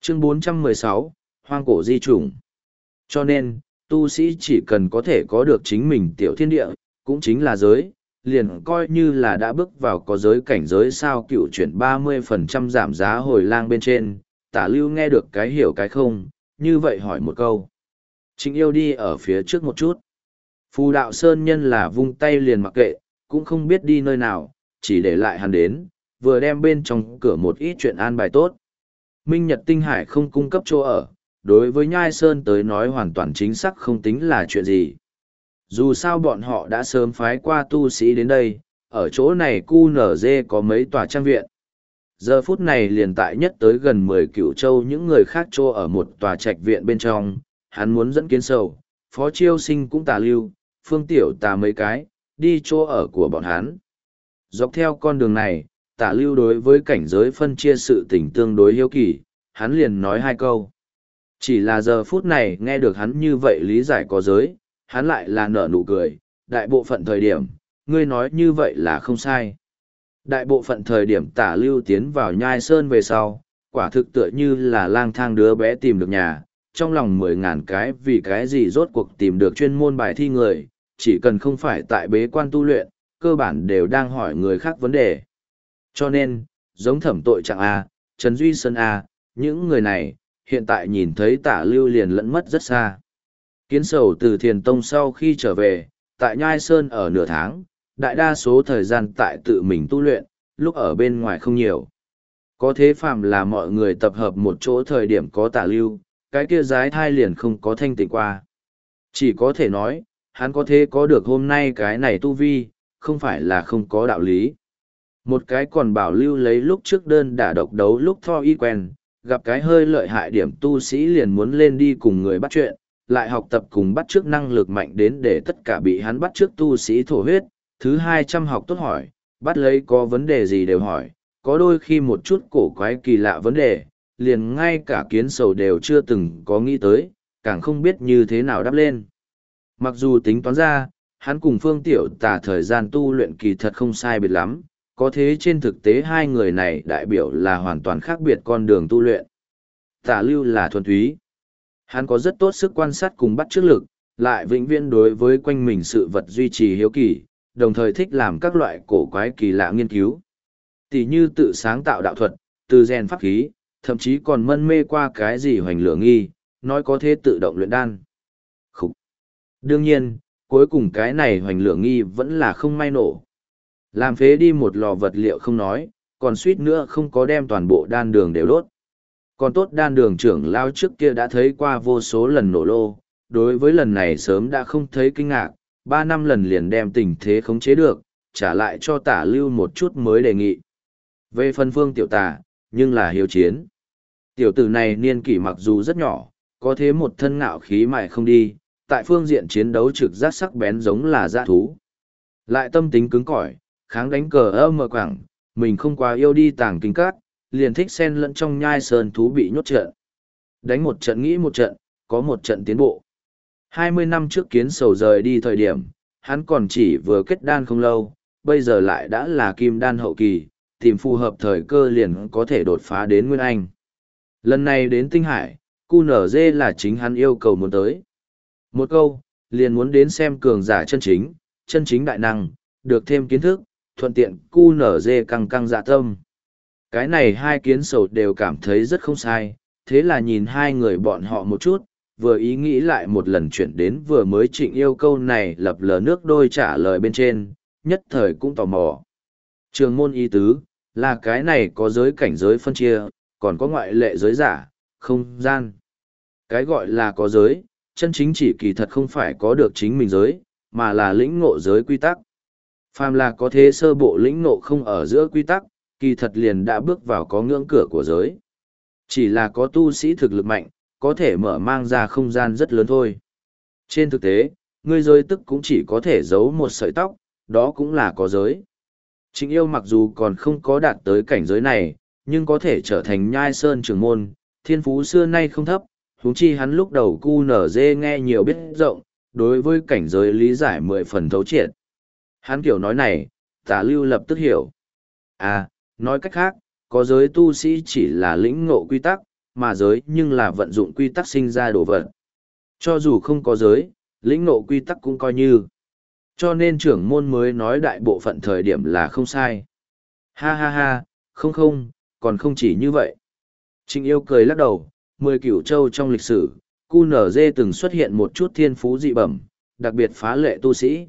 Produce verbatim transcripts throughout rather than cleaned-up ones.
Chương bốn trăm mười sáu, Hoang cổ di chủng. Cho nên, tu sĩ chỉ cần có thể có được chính mình tiểu thiên địa, cũng chính là giới, liền coi như là đã bước vào có giới cảnh giới sao cựu chuyển ba mươi phần trăm giảm giá hồi lang bên trên, Tả Lưu nghe được cái hiểu cái không, như vậy hỏi một câu. Trịnh Yêu đi ở phía trước một chút. Phù Đạo Sơn nhân là vung tay liền mặc kệ, cũng không biết đi nơi nào, chỉ để lại hắn đến, vừa đem bên trong cửa một ít chuyện an bài tốt. Minh Nhật Tinh Hải không cung cấp chỗ ở, đối với Nhai Sơn tới nói hoàn toàn chính xác không tính là chuyện gì. Dù sao bọn họ đã sớm phái qua tu sĩ đến đây, ở chỗ này cu nở dê có mấy tòa trang viện. Giờ phút này liền tại nhất tới gần mười cựu châu những người khác chỗ ở một tòa trạch viện bên trong, hắn muốn dẫn Kiến Sầu, Phó Chiêu Sinh cũng Tà Lưu, Phương Tiểu Tà mấy cái, đi chỗ ở của bọn hắn. Dọc theo con đường này, Tả Lưu đối với cảnh giới phân chia sự tình tương đối hiếu kỳ, hắn liền nói hai câu. Chỉ là giờ phút này nghe được hắn như vậy lý giải có giới, hắn lại là nở nụ cười, đại bộ phận thời điểm, ngươi nói như vậy là không sai. Đại bộ phận thời điểm Tả Lưu tiến vào Nhai Sơn về sau, quả thực tựa như là lang thang đứa bé tìm được nhà, trong lòng mười ngàn cái vì cái gì rốt cuộc tìm được chuyên môn bài thi người, chỉ cần không phải tại bế quan tu luyện, cơ bản đều đang hỏi người khác vấn đề. Cho nên, giống Thẩm Tội Trạng A, Trần Duy Sơn A, những người này, hiện tại nhìn thấy Tả Lưu liền lẫn mất rất xa. Kiến Sầu từ Thiền Tông sau khi trở về, tại Nhai Sơn ở nửa tháng, đại đa số thời gian tại tự mình tu luyện, lúc ở bên ngoài không nhiều. Có thế phàm là mọi người tập hợp một chỗ thời điểm có Tả Lưu, cái kia giái thai liền không có thanh tịnh qua. Chỉ có thể nói, hắn có thế có được hôm nay cái này tu vi, không phải là không có đạo lý. Một cái còn bảo lưu lấy lúc trước đơn đả độc đấu lúc Tho y quen, gặp cái hơi lợi hại điểm tu sĩ liền muốn lên đi cùng người bắt chuyện, lại học tập cùng bắt trước năng lực mạnh đến để tất cả bị hắn bắt trước tu sĩ thổ huyết. Thứ hai trăm học tốt hỏi, bắt lấy có vấn đề gì đều hỏi, có đôi khi một chút cổ quái kỳ lạ vấn đề, liền ngay cả Kiến Sầu đều chưa từng có nghĩ tới, càng không biết như thế nào đáp lên. Mặc dù tính toán ra, hắn cùng Phương Tiểu Tà thời gian tu luyện kỳ thật không sai biệt lắm, có thế trên thực tế hai người này đại biểu là hoàn toàn khác biệt con đường tu luyện. Tả Lưu là thuần túy. Hắn có rất tốt sức quan sát cùng bắt chước lực, lại vĩnh viễn đối với quanh mình sự vật duy trì hiếu kỳ, đồng thời thích làm các loại cổ quái kỳ lạ nghiên cứu. Tỷ như tự sáng tạo đạo thuật, từ rèn pháp khí, thậm chí còn mân mê qua cái gì hoành lửa nghi, nói có thế tự động luyện đan. Khúc. Đương nhiên, cuối cùng cái này hoành lửa nghi vẫn là không may nổ. Làm phế đi một lò vật liệu không nói, còn suýt nữa không có đem toàn bộ đan đường đều đốt. Còn tốt đan đường trưởng lao trước kia đã thấy qua vô số lần nổ lô, đối với lần này sớm đã không thấy kinh ngạc, ba năm lần liền đem tình thế khống chế được, trả lại cho Tả Lưu một chút mới đề nghị. Về phần Phương Tiểu Tà, nhưng là hiếu chiến. Tiểu tử này niên kỷ mặc dù rất nhỏ, có thế một thân ngạo khí mại không đi, tại phương diện chiến đấu trực giác sắc bén giống là dã thú. Lại tâm tính cứng cỏi, kháng đánh cờ ơ mờ quảng, mình không quá yêu đi tàng kinh cát, liền thích xen lẫn trong Nhai Sơn thú bị nhốt trận. Đánh một trận nghĩ một trận, có một trận tiến bộ. Hai mươi năm trước Kiến Sầu rời đi thời điểm, hắn còn chỉ vừa kết đan không lâu, bây giờ lại đã là kim đan hậu kỳ, tìm phù hợp thời cơ liền có thể đột phá đến Nguyên Anh. Lần này đến Tinh Hải, cu nở dê là chính hắn yêu cầu muốn tới. Một câu, liền muốn đến xem cường giả chân chính, chân chính đại năng, được thêm kiến thức, thuận tiện cu nở dê căng căng dạ tâm. Cái này hai Kiến Sầu đều cảm thấy rất không sai, thế là nhìn hai người bọn họ một chút, vừa ý nghĩ lại một lần chuyển đến vừa mới Trịnh Yêu câu này lập lờ nước đôi trả lời bên trên, nhất thời cũng tò mò. Trường môn ý tứ, là cái này có giới cảnh giới phân chia, còn có ngoại lệ giới giả, không gian. Cái gọi là có giới, chân chính chỉ kỳ thật không phải có được chính mình giới, mà là lĩnh ngộ giới quy tắc. Phàm là có thế sơ bộ lĩnh ngộ không ở giữa quy tắc, kỳ thật liền đã bước vào có ngưỡng cửa của giới. Chỉ là có tu sĩ thực lực mạnh, có thể mở mang ra không gian rất lớn thôi. Trên thực tế, ngươi giới tức cũng chỉ có thể giấu một sợi tóc, đó cũng là có giới. Trịnh Yêu mặc dù còn không có đạt tới cảnh giới này, nhưng có thể trở thành Nhai Sơn trưởng môn, thiên phú xưa nay không thấp, huống chi hắn lúc đầu cu nở dê nghe nhiều biết rộng, đối với cảnh giới lý giải mười phần thấu triệt. Hắn kiểu nói này, Tả Lưu lập tức hiểu. À, nói cách khác, có giới tu sĩ chỉ là lĩnh ngộ quy tắc, mà giới nhưng là vận dụng quy tắc sinh ra đồ vật. Cho dù không có giới, lĩnh ngộ quy tắc cũng coi như. Cho nên trưởng môn mới nói đại bộ phận thời điểm là không sai. Ha ha ha, không không, còn không chỉ như vậy. Trịnh Yêu cười lắc đầu, mười cửu châu trong lịch sử, cu nở dê từng xuất hiện một chút thiên phú dị bẩm, đặc biệt phá lệ tu sĩ.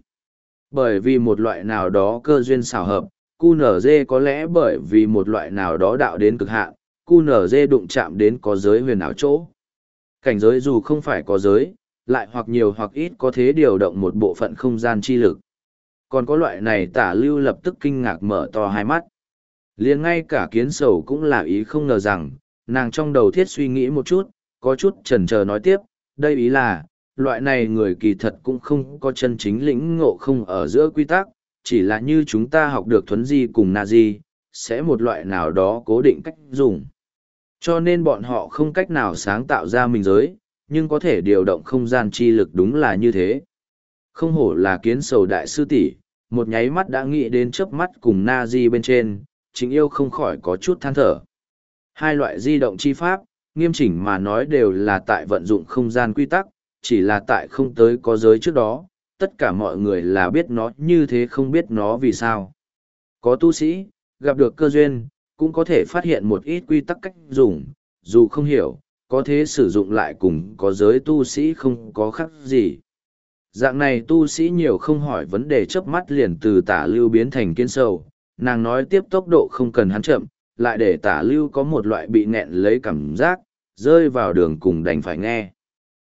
Bởi vì một loại nào đó cơ duyên xảo hợp, cu nở dê có lẽ bởi vì một loại nào đó đạo đến cực hạn, cu nở dê đụng chạm đến có giới huyền ảo chỗ. Cảnh giới dù không phải có giới, lại hoặc nhiều hoặc ít có thế điều động một bộ phận không gian chi lực. Còn có loại này Tả Lưu lập tức kinh ngạc mở to hai mắt. Liền ngay cả Kiến Sầu cũng là ý không ngờ rằng, nàng trong đầu thiết suy nghĩ một chút, có chút chần chờ nói tiếp, đây ý là, loại này người kỳ thật cũng không có chân chính lĩnh ngộ không ở giữa quy tắc, chỉ là như chúng ta học được thuấn di cùng na di, sẽ một loại nào đó cố định cách dùng. Cho nên bọn họ không cách nào sáng tạo ra mình giới, nhưng có thể điều động không gian chi lực đúng là như thế. Không hổ là Kiến Sầu đại sư tỷ, một nháy mắt đã nghĩ đến chớp mắt cùng na di bên trên, Trịnh Yêu không khỏi có chút than thở. Hai loại di động chi pháp, nghiêm chỉnh mà nói đều là tại vận dụng không gian quy tắc, chỉ là tại không tới có giới trước đó, tất cả mọi người là biết nó như thế không biết nó vì sao. Có tu sĩ, gặp được cơ duyên, cũng có thể phát hiện một ít quy tắc cách dùng, dù không hiểu, có thể sử dụng lại cùng có giới tu sĩ không có khác gì. Dạng này tu sĩ nhiều không hỏi vấn đề chớp mắt liền từ Tả Lưu biến thành Kiến Sầu, nàng nói tiếp tốc độ không cần hắn chậm, lại để Tả Lưu có một loại bị nghẹn lấy cảm giác, rơi vào đường cùng đành phải nghe.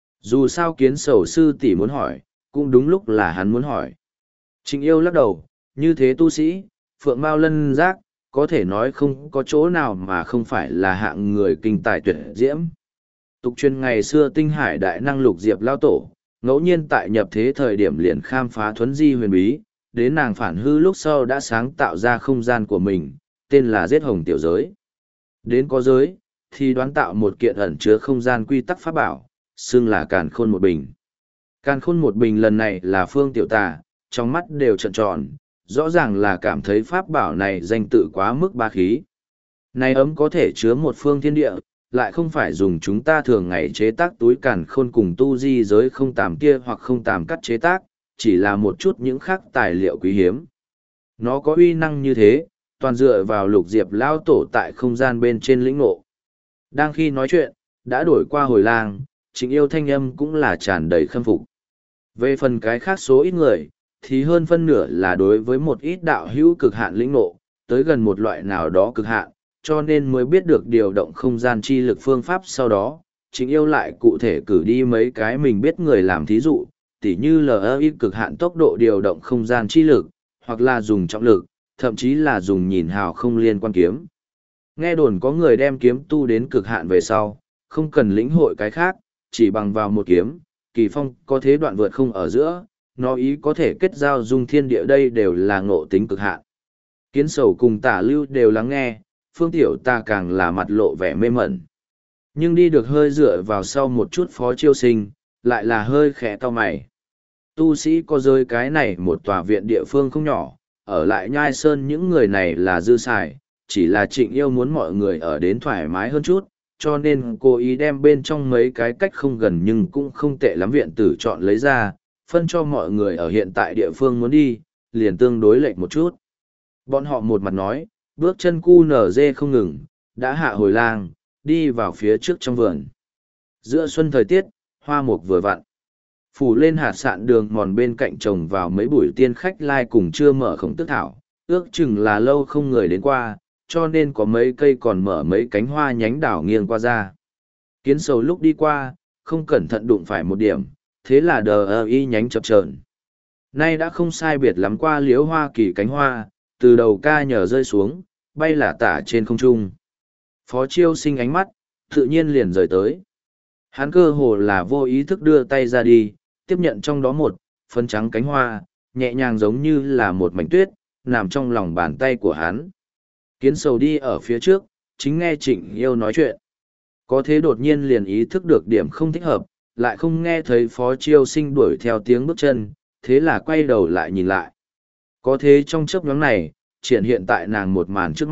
Dù sao Kiến Sầu sư tỷ muốn hỏi, cũng đúng lúc là hắn muốn hỏi. Trịnh Yêu lắc đầu, như thế tu sĩ, phượng mao lân giác, có thể nói không có chỗ nào mà không phải là hạng người kinh tài tuyệt diễm. Tục truyền ngày xưa tinh hải đại năng lục diệp lao tổ, ngẫu nhiên tại nhập thế thời điểm liền khám phá thuấn di huyền bí, đến nàng phản hư lúc sau đã sáng tạo ra không gian của mình, tên là giết hồng tiểu giới. Đến có giới, thì đoán tạo một kiện ẩn chứa không gian quy tắc pháp bảo, xưng là càn khôn một bình. Càn khôn một bình lần này là Phương Tiểu Tà, trong mắt đều trợn tròn, rõ ràng là cảm thấy pháp bảo này danh tự quá mức ba khí. Này ấm có thể chứa một phương thiên địa, lại không phải dùng chúng ta thường ngày chế tác túi càn khôn cùng tu di giới không tàm kia hoặc không tàm cắt chế tác, chỉ là một chút những khác tài liệu quý hiếm. Nó có uy năng như thế, toàn dựa vào lục diệp lao tổ tại không gian bên trên lĩnh ngộ. Đang khi nói chuyện, đã đổi qua hồi lang, Trịnh Yêu thanh âm cũng là tràn đầy khâm phục. Về phần cái khác số ít người, thì hơn phân nửa là đối với một ít đạo hữu cực hạn lĩnh ngộ, tới gần một loại nào đó cực hạn, cho nên mới biết được điều động không gian chi lực phương pháp sau đó. Trịnh Yêu lại cụ thể cử đi mấy cái mình biết người làm thí dụ, tỉ như lờ ơ i cực hạn tốc độ điều động không gian chi lực, hoặc là dùng trọng lực, thậm chí là dùng nhìn hào không liên quan kiếm. Nghe đồn có người đem kiếm tu đến cực hạn về sau, không cần lĩnh hội cái khác, chỉ bằng vào một kiếm, kỳ phong có thế đoạn vượt không ở giữa, nó ý có thể kết giao dung thiên địa, đây đều là ngộ tính cực hạn. Kiến Sầu cùng Tả Lưu đều lắng nghe, Phương Tiểu ta càng là mặt lộ vẻ mê mẩn. Nhưng đi được hơi dựa vào sau một chút Phó Chiêu Sinh, lại là hơi khẽ to mày. Tu sĩ có rơi cái này một tòa viện địa phương không nhỏ, ở lại Nhai Sơn những người này là dư xài, chỉ là Trịnh Yêu muốn mọi người ở đến thoải mái hơn chút, cho nên cô ý đem bên trong mấy cái cách không gần nhưng cũng không tệ lắm viện tử chọn lấy ra, phân cho mọi người ở hiện tại địa phương muốn đi, liền tương đối lệch một chút. Bọn họ một mặt nói, bước chân cu nở dê không ngừng, đã hạ hồi lang, đi vào phía trước trong vườn. Giữa xuân thời tiết, hoa mục vừa vặn. Phủ lên hạt sạn đường mòn bên cạnh trồng vào mấy bụi tiên khách lai cùng chưa mở khổng tức thảo, ước chừng là lâu không người đến qua, cho nên có mấy cây còn mở mấy cánh hoa nhánh đảo nghiêng qua ra. Kiến Sầu lúc đi qua, không cẩn thận đụng phải một điểm, thế là đờ ơ y nhánh chập chờn. Nay đã không sai biệt lắm qua liếu hoa kỳ cánh hoa, từ đầu ca nhờ rơi xuống, bay lả tả trên không trung. Phó Chiêu Sinh ánh mắt, tự nhiên liền rời tới. Hắn cơ hồ là vô ý thức đưa tay ra đi, tiếp nhận trong đó một, phấn trắng cánh hoa, nhẹ nhàng giống như là một mảnh tuyết, nằm trong lòng bàn tay của hắn. Kiến Sầu đi ở phía trước, chính nghe Trịnh Yêu nói chuyện. Có thế đột nhiên liền ý thức được điểm không thích hợp, lại không nghe thấy Phó Chiêu Sinh đuổi theo tiếng bước chân, thế là quay đầu lại nhìn lại. Có thế trong chớp nhoáng này, triển hiện tại nàng một màn trước mắt,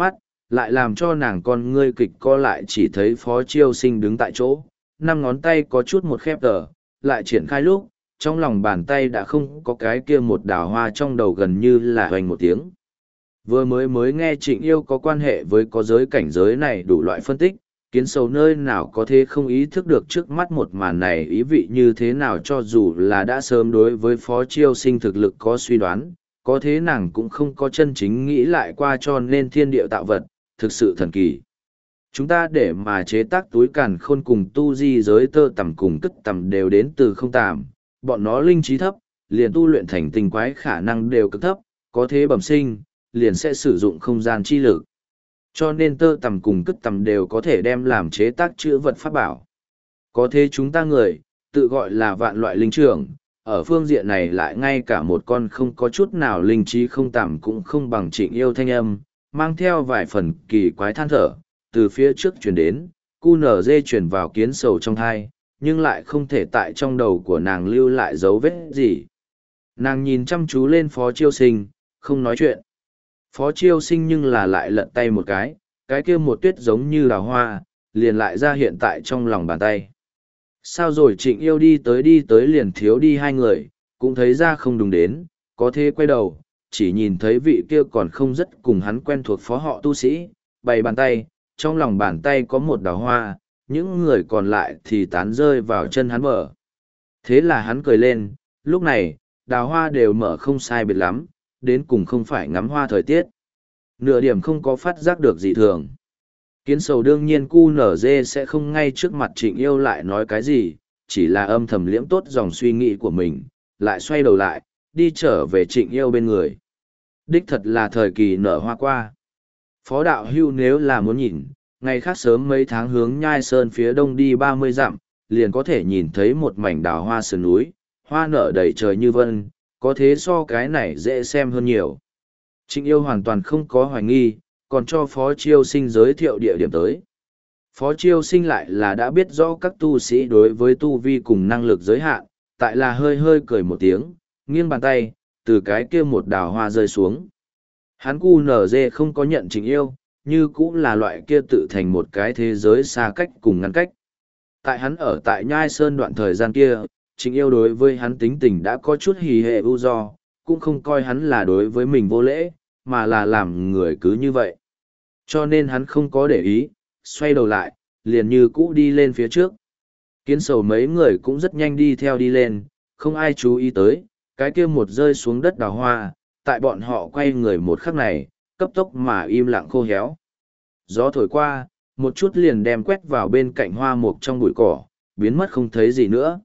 lại làm cho nàng con ngươi kịch co lại chỉ thấy Phó Chiêu Sinh đứng tại chỗ, năm ngón tay có chút một khép tờ, lại triển khai lúc, trong lòng bàn tay đã không có cái kia một đào hoa trong đầu gần như là hoành một tiếng. Vừa mới mới nghe Trịnh Yêu có quan hệ với có giới cảnh giới này đủ loại phân tích, Kiến Sầu nơi nào có thể không ý thức được trước mắt một màn này ý vị như thế nào, cho dù là đã sớm đối với Phó Chiêu Sinh thực lực có suy đoán, có thế nàng cũng không có chân chính nghĩ lại qua, cho nên thiên địa tạo vật, thực sự thần kỳ. Chúng ta để mà chế tác túi càn khôn cùng tu di giới tơ tằm cùng cất tằm đều đến từ không tàm, bọn nó linh trí thấp, liền tu luyện thành tinh quái khả năng đều cực thấp, có thế bẩm sinh, liền sẽ sử dụng không gian chi lực. Cho nên tơ tằm cùng cất tằm đều có thể đem làm chế tác chữ vật pháp bảo. Có thế chúng ta người, tự gọi là vạn loại linh trưởng, ở phương diện này lại ngay cả một con không có chút nào linh trí không tằm cũng không bằng Trịnh Yêu thanh âm, mang theo vài phần kỳ quái than thở, từ phía trước chuyển đến, cu nở dê chuyển vào Kiến Sầu trong thai, nhưng lại không thể tại trong đầu của nàng lưu lại dấu vết gì. Nàng nhìn chăm chú lên Phó Chiêu Sinh, không nói chuyện. Phó Chiêu Sinh nhưng là lại lật tay một cái, cái kia một tuyết giống như đào hoa, liền lại ra hiện tại trong lòng bàn tay. Sao rồi Trịnh Yêu đi tới đi tới liền thiếu đi hai người, cũng thấy ra không đúng đến, có thế quay đầu, chỉ nhìn thấy vị kia còn không rất cùng hắn quen thuộc phó họ tu sĩ, bày bàn tay, trong lòng bàn tay có một đào hoa, những người còn lại thì tán rơi vào chân hắn mở. Thế là hắn cười lên, lúc này, đào hoa đều mở không sai biệt lắm, đến cùng không phải ngắm hoa thời tiết. Nửa điểm không có phát giác được gì thường. Kiến Sầu đương nhiên cu nở dê sẽ không ngay trước mặt Trịnh Yêu lại nói cái gì, chỉ là âm thầm liễm tốt dòng suy nghĩ của mình, lại xoay đầu lại, đi trở về Trịnh Yêu bên người. Đích thật là thời kỳ nở hoa qua. Phó đạo hưu nếu là muốn nhìn, ngày khác sớm mấy tháng hướng Nhai Sơn phía đông đi ba mươi dặm, liền có thể nhìn thấy một mảnh đào hoa sườn núi, hoa nở đầy trời như vân, có thế so cái này dễ xem hơn nhiều. Trịnh Yêu hoàn toàn không có hoài nghi, còn cho Phó Chiêu Sinh giới thiệu địa điểm tới. Phó Chiêu Sinh lại là đã biết rõ các tu sĩ đối với tu vi cùng năng lực giới hạn, tại là hơi hơi cười một tiếng, nghiêng bàn tay, từ cái kia một đào hoa rơi xuống. Hắn cu nở dê không có nhận Trịnh Yêu, như cũng là loại kia tự thành một cái thế giới xa cách cùng ngăn cách. Tại hắn ở tại Nhai Sơn đoạn thời gian kia, Trịnh Yêu đối với hắn tính tình đã có chút hì hệ ưu do, cũng không coi hắn là đối với mình vô lễ, mà là làm người cứ như vậy. Cho nên hắn không có để ý, xoay đầu lại, liền như cũ đi lên phía trước. Kiến Sầu mấy người cũng rất nhanh đi theo đi lên, không ai chú ý tới, cái kia một rơi xuống đất đào hoa, tại bọn họ quay người một khắc này, cấp tốc mà im lặng khô héo. Gió thổi qua, một chút liền đem quét vào bên cạnh hoa mục trong bụi cỏ, biến mất không thấy gì nữa.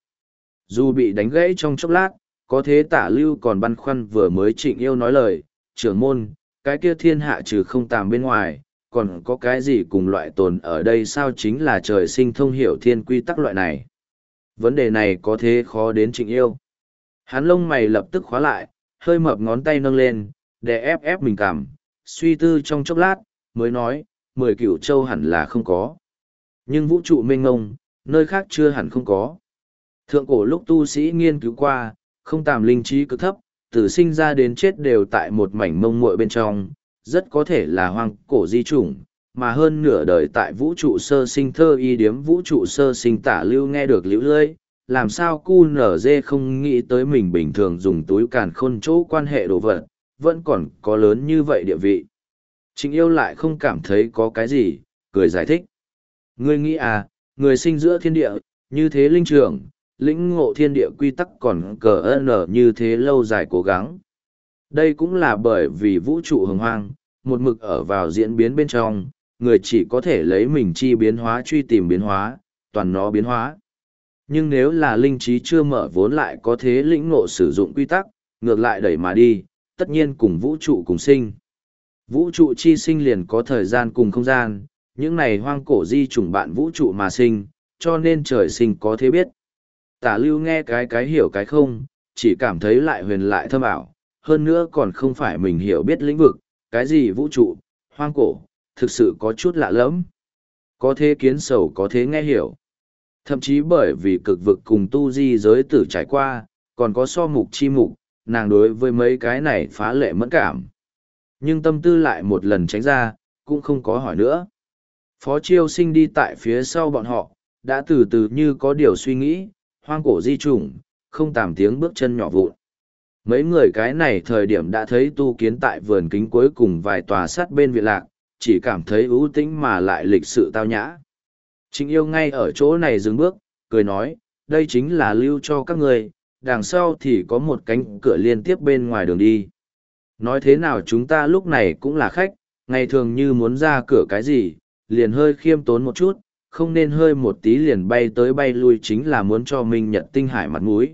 Dù bị đánh gãy trong chốc lát, có thế Tả Lưu còn băn khoăn vừa mới Trịnh Yêu nói lời, trưởng môn, cái kia thiên hạ trừ không tàm bên ngoài, còn có cái gì cùng loại tồn ở đây sao, chính là trời sinh thông hiểu thiên quy tắc loại này. Vấn đề này có thế khó đến Trịnh Yêu. Hắn lông mày lập tức khóa lại, hơi mập ngón tay nâng lên, để ép ép mình cảm, suy tư trong chốc lát, mới nói, mười cửu châu hẳn là không có. Nhưng vũ trụ mênh ngông, nơi khác chưa hẳn không có. Thượng cổ lúc tu sĩ nghiên cứu qua, không tàm linh trí cực thấp, từ sinh ra đến chết đều tại một mảnh mông muội bên trong, rất có thể là hoang cổ di chủng, mà hơn nửa đời tại vũ trụ sơ sinh thơ y điếm vũ trụ sơ sinh Tả Lưu nghe được liễu lơi, làm sao cu nở dê không nghĩ tới mình bình thường dùng túi càn khôn chỗ quan hệ đồ vật, vẫn còn có lớn như vậy địa vị. Trịnh Yêu lại không cảm thấy có cái gì, cười giải thích. Ngươi nghĩ à, người sinh giữa thiên địa, như thế linh trưởng, lĩnh ngộ thiên địa quy tắc còn cờ ơn như thế lâu dài cố gắng. Đây cũng là bởi vì vũ trụ hồng hoang, một mực ở vào diễn biến bên trong, người chỉ có thể lấy mình chi biến hóa truy tìm biến hóa, toàn nó biến hóa. Nhưng nếu là linh trí chưa mở vốn lại có thế lĩnh ngộ sử dụng quy tắc, ngược lại đẩy mà đi, tất nhiên cùng vũ trụ cùng sinh. Vũ trụ chi sinh liền có thời gian cùng không gian, những này hoang cổ di chủng bạn vũ trụ mà sinh, cho nên trời sinh có thế biết. Tả Lưu nghe cái cái hiểu cái không, chỉ cảm thấy lại huyền lại thâm ảo, hơn nữa còn không phải mình hiểu biết lĩnh vực, cái gì vũ trụ, hoang cổ, thực sự có chút lạ lẫm. Có thế Kiến Sầu có thế nghe hiểu. Thậm chí bởi vì cực vực cùng tu di giới tử trải qua, còn có so mục chi mục, nàng đối với mấy cái này phá lệ mẫn cảm. Nhưng tâm tư lại một lần tránh ra, cũng không có hỏi nữa. Phó Chiêu Sinh đi tại phía sau bọn họ, đã từ từ như có điều suy nghĩ, hoang cổ di chủng, không tàm tiếng bước chân nhỏ vụn. Mấy người cái này thời điểm đã thấy tu kiến tại vườn kính cuối cùng vài tòa sắt bên viện lạc, chỉ cảm thấy ưu tĩnh mà lại lịch sự tao nhã. Trịnh Yêu ngay ở chỗ này dừng bước, cười nói, đây chính là lưu cho các người, đằng sau thì có một cánh cửa liên tiếp bên ngoài đường đi. Nói thế nào chúng ta lúc này cũng là khách, ngày thường như muốn ra cửa cái gì, liền hơi khiêm tốn một chút, không nên hơi một tí liền bay tới bay lui chính là muốn cho Minh Nhật Tinh Hải mặt mũi.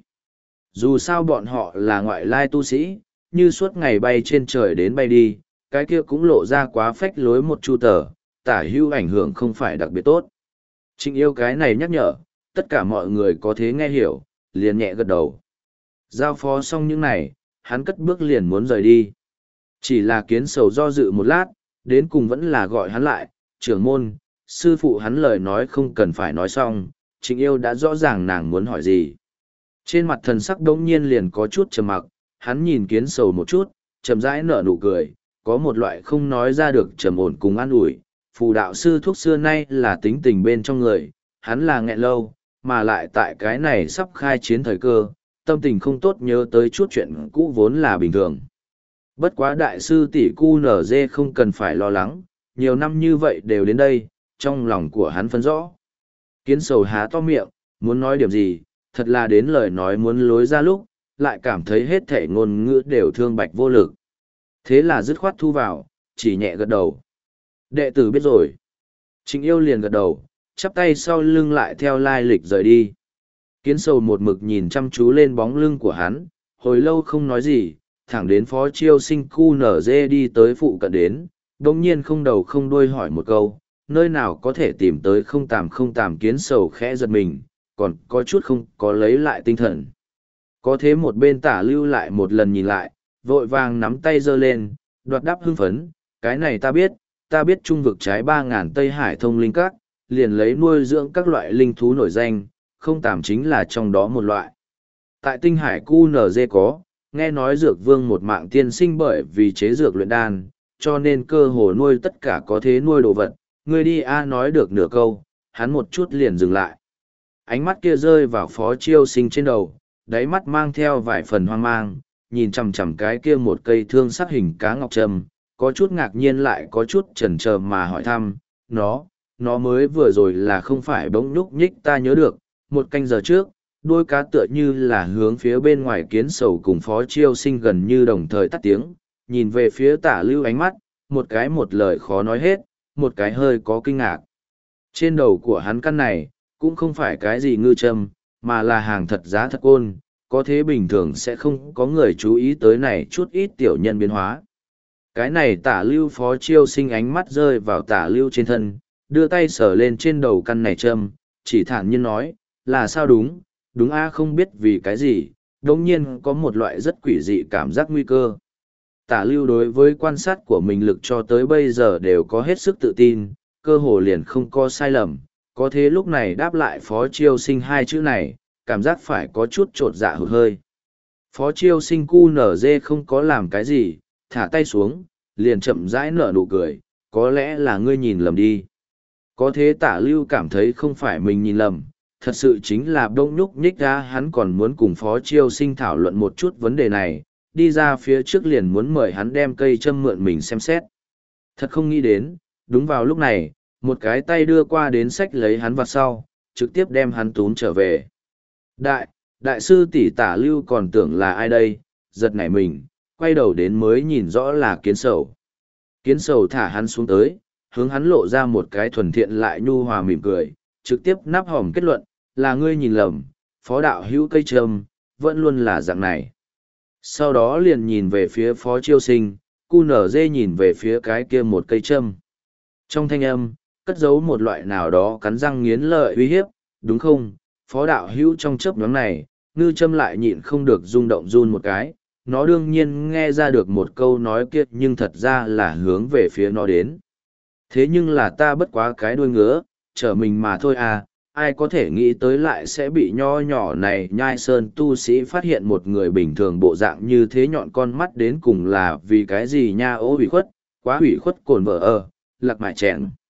Dù sao bọn họ là ngoại lai tu sĩ, như suốt ngày bay trên trời đến bay đi, cái kia cũng lộ ra quá phách lối một chu tờ, tả hưu ảnh hưởng không phải đặc biệt tốt. Trịnh Yêu cái này nhắc nhở, tất cả mọi người có thế nghe hiểu, liền nhẹ gật đầu. Giao phó xong những này, hắn cất bước liền muốn rời đi. Chỉ là Kiến Sầu do dự một lát, đến cùng vẫn là gọi hắn lại, trưởng môn, sư phụ hắn lời nói không cần phải nói xong, Trịnh Yêu đã rõ ràng nàng muốn hỏi gì. Trên mặt thần sắc đống nhiên liền có chút trầm mặc, hắn nhìn Kiến Sầu một chút, chậm rãi nở nụ cười, có một loại không nói ra được trầm ổn cùng an ủi. Phù đạo sư thuốc xưa nay là tính tình bên trong người, hắn là nghẹn lâu, mà lại tại cái này sắp khai chiến thời cơ, tâm tình không tốt nhớ tới chút chuyện cũ vốn là bình thường. Bất quá đại sư tỷ cu nở dê không cần phải lo lắng, nhiều năm như vậy đều đến đây, trong lòng của hắn phân rõ. Kiến Sầu há to miệng, muốn nói điểm gì, thật là đến lời nói muốn lối ra lúc, lại cảm thấy hết thể ngôn ngữ đều thương bạch vô lực. Thế là dứt khoát thu vào, chỉ nhẹ gật đầu. Đệ tử biết rồi. Trịnh Yêu liền gật đầu, chắp tay sau lưng lại theo lai lịch rời đi. Kiến Sầu một mực nhìn chăm chú lên bóng lưng của hắn, hồi lâu không nói gì, thẳng đến Phó Chiêu Sinh cu nở dê đi tới phụ cận đến, đồng nhiên không đầu không đuôi hỏi một câu, nơi nào có thể tìm tới không tàm không tàm. Kiến Sầu khẽ giật mình, còn có chút không có lấy lại tinh thần. Có thế một bên Tả Lưu lại một lần nhìn lại, vội vàng nắm tay giơ lên, đoạt đáp hưng phấn, cái này ta biết, ta biết trung vực trái ba ngàn Tây Hải thông linh các, liền lấy nuôi dưỡng các loại linh thú nổi danh, không tàm chính là trong đó một loại. Tại Tinh Hải cu nở dê có, nghe nói dược vương một mạng tiên sinh bởi vì chế dược luyện đan, cho nên cơ hồ nuôi tất cả có thế nuôi đồ vật, người đi a nói được nửa câu, hắn một chút liền dừng lại. Ánh mắt kia rơi vào Phó Chiêu Sinh trên đầu, đáy mắt mang theo vài phần hoang mang, nhìn chằm chằm cái kia một cây thương sắc hình cá ngọc trâm, có chút ngạc nhiên lại có chút chần chờ mà hỏi thăm, nó, nó mới vừa rồi là không phải bỗng nhúc nhích. Ta nhớ được, một canh giờ trước, đôi cá tựa như là hướng phía bên ngoài. Kiến Sầu cùng Phó Chiêu Sinh gần như đồng thời tắt tiếng, nhìn về phía Tả Lưu ánh mắt, một cái một lời khó nói hết, một cái hơi có kinh ngạc. Trên đầu của hắn căn này, cũng không phải cái gì ngư châm, mà là hàng thật giá thật côn, có thế bình thường sẽ không có người chú ý tới này chút ít tiểu nhân biến hóa. Cái này Tả Lưu Phó Chiêu Sinh ánh mắt rơi vào Tả Lưu trên thân, đưa tay sờ lên trên đầu căn này châm, chỉ thản nhiên nói, là sao đúng, đúng a không biết vì cái gì, đồng nhiên có một loại rất quỷ dị cảm giác nguy cơ. Tả Lưu đối với quan sát của mình lực cho tới bây giờ đều có hết sức tự tin, cơ hồ liền không có sai lầm, có thế lúc này đáp lại Phó Chiêu Sinh hai chữ này, cảm giác phải có chút trột dạ hụt hơi. Phó Chiêu Sinh cu nở dê không có làm cái gì, thả tay xuống, liền chậm rãi nở nụ cười, có lẽ là ngươi nhìn lầm đi. Có thế Tả Lưu cảm thấy không phải mình nhìn lầm, thật sự chính là đông nhúc nhích ra. Hắn còn muốn cùng Phó Chiêu Sinh thảo luận một chút vấn đề này, đi ra phía trước liền muốn mời hắn đem cây châm mượn mình xem xét. Thật không nghĩ đến, đúng vào lúc này, một cái tay đưa qua đến xách lấy hắn vặt sau, trực tiếp đem hắn túm trở về. Đại, đại sư tỷ Tả Lưu còn tưởng là ai đây, giật nảy mình, quay đầu đến mới nhìn rõ là Kiến Sầu. Kiến Sầu thả hắn xuống tới, hướng hắn lộ ra một cái thuần thiện lại nhu hòa mỉm cười, trực tiếp nắp hòm kết luận, là ngươi nhìn lầm, Phó đạo hữu cây trâm, vẫn luôn là dạng này. Sau đó liền nhìn về phía Phó Chiêu Sinh, cu nở dê nhìn về phía cái kia một cây trâm. Trong thanh âm, cất giấu một loại nào đó cắn răng nghiến lợi uy hiếp, đúng không? Phó đạo hữu trong chớp nhoáng này, ngư châm lại nhịn không được rung động run một cái, nó đương nhiên nghe ra được một câu nói kia nhưng thật ra là hướng về phía nó đến. Thế nhưng là ta bất quá cái đuôi ngứa, trở mình mà thôi à, ai có thể nghĩ tới lại sẽ bị nho nhỏ này nhai sơn tu sĩ phát hiện một người bình thường bộ dạng như thế, nhọn con mắt đến cùng là vì cái gì nha. Ô hủy khuất, quá hủy khuất cồn vợ ở, lạc mại chèn.